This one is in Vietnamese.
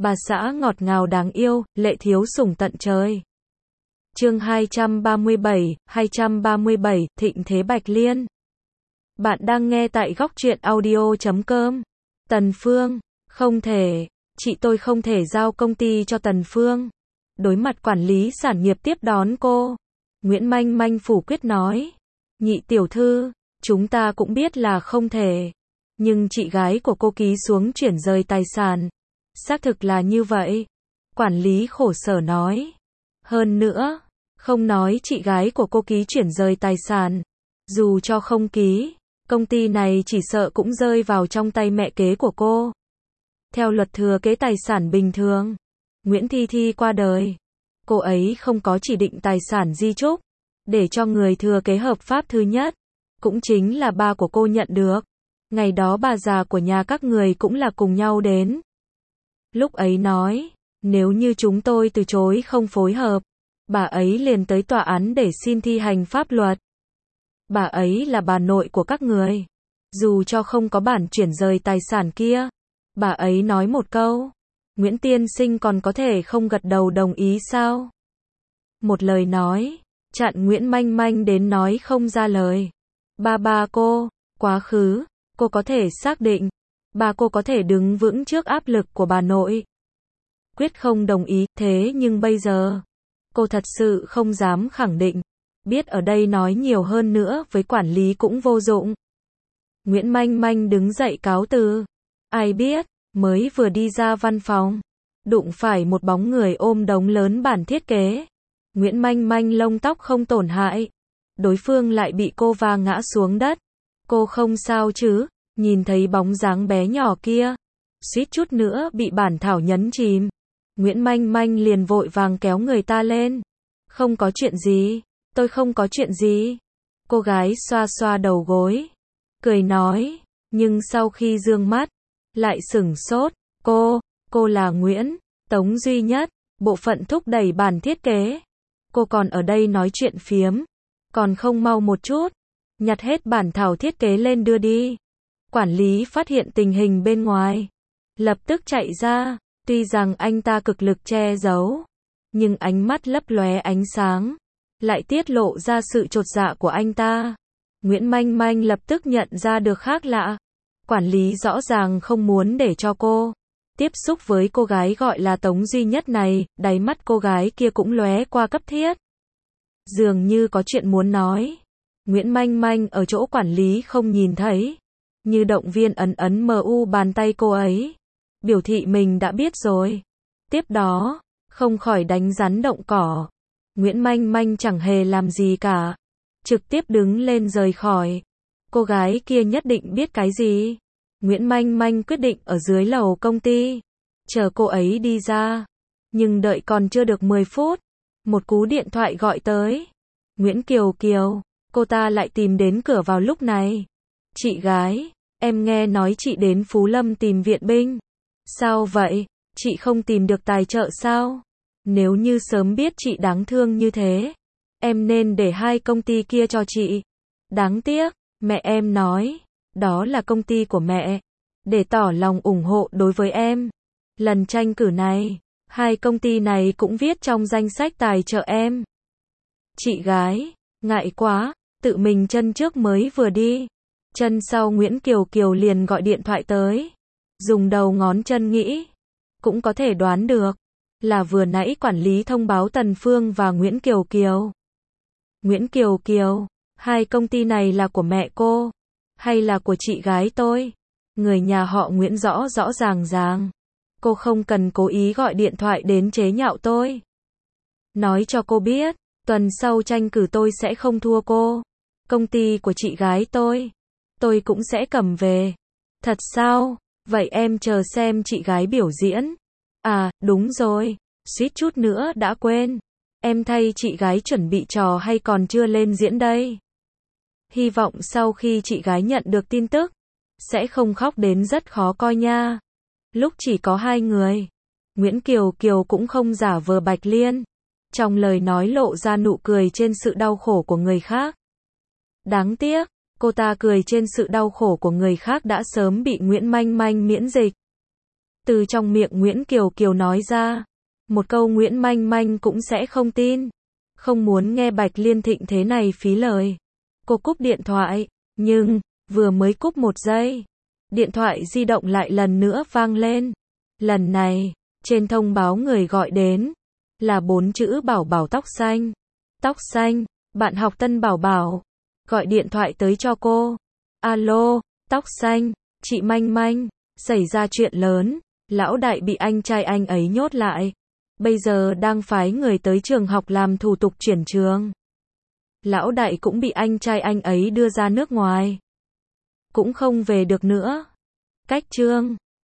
bà xã ngọt ngào đáng yêu, lệ thiếu sủng tận trời. Chương 237, Thịnh thế Bạch Liên. Bạn đang nghe tại góc truyện audio.com. Tần Phương, không thể, chị tôi không thể giao công ty cho Tần Phương. Đối mặt quản lý sản nghiệp tiếp đón cô, Nguyễn Manh Manh phủ quyết nói. Nhị tiểu thư, chúng ta cũng biết là không thể. Nhưng chị gái của cô ký xuống chuyển rời tài sản. Xác thực là như vậy. Quản lý khổ sở nói. Hơn nữa, không nói chị gái của cô ký chuyển rời tài sản. Dù cho không ký, công ty này chỉ sợ cũng rơi vào trong tay mẹ kế của cô. Theo luật thừa kế tài sản bình thường, Nguyễn Thi Thi qua đời. Cô ấy không có chỉ định tài sản di chúc, để cho người thừa kế hợp pháp thứ nhất, cũng chính là ba của cô nhận được. Ngày đó bà già của nhà các người cũng là cùng nhau đến. Lúc ấy nói, nếu như chúng tôi từ chối không phối hợp, bà ấy liền tới tòa án để xin thi hành pháp luật. Bà ấy là bà nội của các người. Dù cho không có bản chuyển rời tài sản kia, bà ấy nói một câu, Nguyễn tiên sinh còn có thể không gật đầu đồng ý sao? Một lời nói, chặn Nguyễn Manh Manh đến nói không ra lời. Ba cô, quá khứ, cô có thể xác định, bà cô có thể đứng vững trước áp lực của bà nội. Quyết không đồng ý, thế nhưng bây giờ, cô thật sự không dám khẳng định. Biết ở đây nói nhiều hơn nữa với quản lý cũng vô dụng. Nguyễn Manh Manh đứng dậy cáo từ. Ai biết, mới vừa đi ra văn phòng, đụng phải một bóng người ôm đống lớn bản thiết kế. Nguyễn Manh Manh lông tóc không tổn hại. Đối phương lại bị cô va ngã xuống đất. Cô không sao chứ, nhìn thấy bóng dáng bé nhỏ kia, suýt chút nữa bị bản thảo nhấn chìm. Nguyễn Manh Manh liền vội vàng kéo người ta lên. Không có chuyện gì, tôi không có chuyện gì. Cô gái xoa xoa đầu gối, cười nói, nhưng sau khi dương mắt, lại sửng sốt. Cô là Nguyễn Tống Duy Nhất, bộ phận thúc đẩy bản thiết kế. Cô còn ở đây nói chuyện phiếm, còn không mau một chút, nhặt hết bản thảo thiết kế lên đưa đi. Quản lý phát hiện tình hình bên ngoài, lập tức chạy ra. Tuy rằng anh ta cực lực che giấu, nhưng ánh mắt lấp lóe ánh sáng, lại tiết lộ ra sự chột dạ của anh ta. Nguyễn Manh Manh lập tức nhận ra được khác lạ. Quản lý rõ ràng không muốn để cho cô tiếp xúc với cô gái gọi là Tống Duy Nhất này, đáy mắt cô gái kia cũng lóe qua cấp thiết. Dường như có chuyện muốn nói. Nguyễn Manh Manh ở chỗ quản lý không nhìn thấy, như động viên ấn mu bàn tay cô ấy, biểu thị mình đã biết rồi. Tiếp đó, không khỏi đánh rắn động cỏ. Nguyễn Manh Manh chẳng hề làm gì cả, trực tiếp đứng lên rời khỏi. Cô gái kia nhất định biết cái gì. Nguyễn Manh Manh quyết định ở dưới lầu công ty, chờ cô ấy đi ra. Nhưng đợi còn chưa được 10 phút, một cú điện thoại gọi tới. Nguyễn Kiều Kiều, cô ta lại tìm đến cửa vào lúc này. Chị gái, em nghe nói chị đến Phú Lâm tìm viện binh. Sao vậy, chị không tìm được tài trợ sao? Nếu như sớm biết chị đáng thương như thế, em nên để hai công ty kia cho chị. Đáng tiếc, mẹ em nói, đó là công ty của mẹ, để tỏ lòng ủng hộ đối với em. Lần tranh cử này, hai công ty này cũng viết trong danh sách tài trợ em. Chị gái, ngại quá, tự mình chân trước mới vừa đi. Chân sau Nguyễn Kiều Kiều liền gọi điện thoại tới. Dùng đầu ngón chân nghĩ, cũng có thể đoán được, là vừa nãy quản lý thông báo Tần Phương và Nguyễn Kiều Kiều. Nguyễn Kiều Kiều, hai công ty này là của mẹ cô, hay là của chị gái tôi? Người nhà họ Nguyễn rõ rõ ràng. Cô không cần cố ý gọi điện thoại đến chế nhạo tôi. Nói cho cô biết, tuần sau tranh cử tôi sẽ không thua cô. Công ty của chị gái tôi cũng sẽ cầm về. Thật sao? Vậy em chờ xem chị gái biểu diễn. À, đúng rồi, suýt chút nữa đã quên. Em thay chị gái chuẩn bị trò hay còn chưa lên diễn đây. Hy vọng sau khi chị gái nhận được tin tức, sẽ không khóc đến rất khó coi nha. Lúc chỉ có hai người, Nguyễn Kiều Kiều cũng không giả vờ Bạch Liên. Trong lời nói lộ ra nụ cười trên sự đau khổ của người khác. Đáng tiếc, cô ta cười trên sự đau khổ của người khác đã sớm bị Nguyễn Manh Manh miễn dịch. Từ trong miệng Nguyễn Kiều Kiều nói ra. Một câu Nguyễn Manh Manh cũng sẽ không tin. Không muốn nghe Bạch Liên Thịnh thế này phí lời. Cô cúp điện thoại, nhưng, vừa mới cúp 1 giây, điện thoại di động lại lần nữa vang lên. Lần này, trên thông báo người gọi đến, là 4 chữ Bảo Bảo tóc xanh. Tóc xanh, bạn học Tân Bảo Bảo, gọi điện thoại tới cho cô. Alo, tóc xanh, chị Manh Manh, xảy ra chuyện lớn, lão đại bị anh trai anh ấy nhốt lại. Bây giờ đang phái người tới trường học làm thủ tục chuyển trường. Lão đại cũng bị anh trai anh ấy đưa ra nước ngoài. Cũng không về được nữa. Cách chương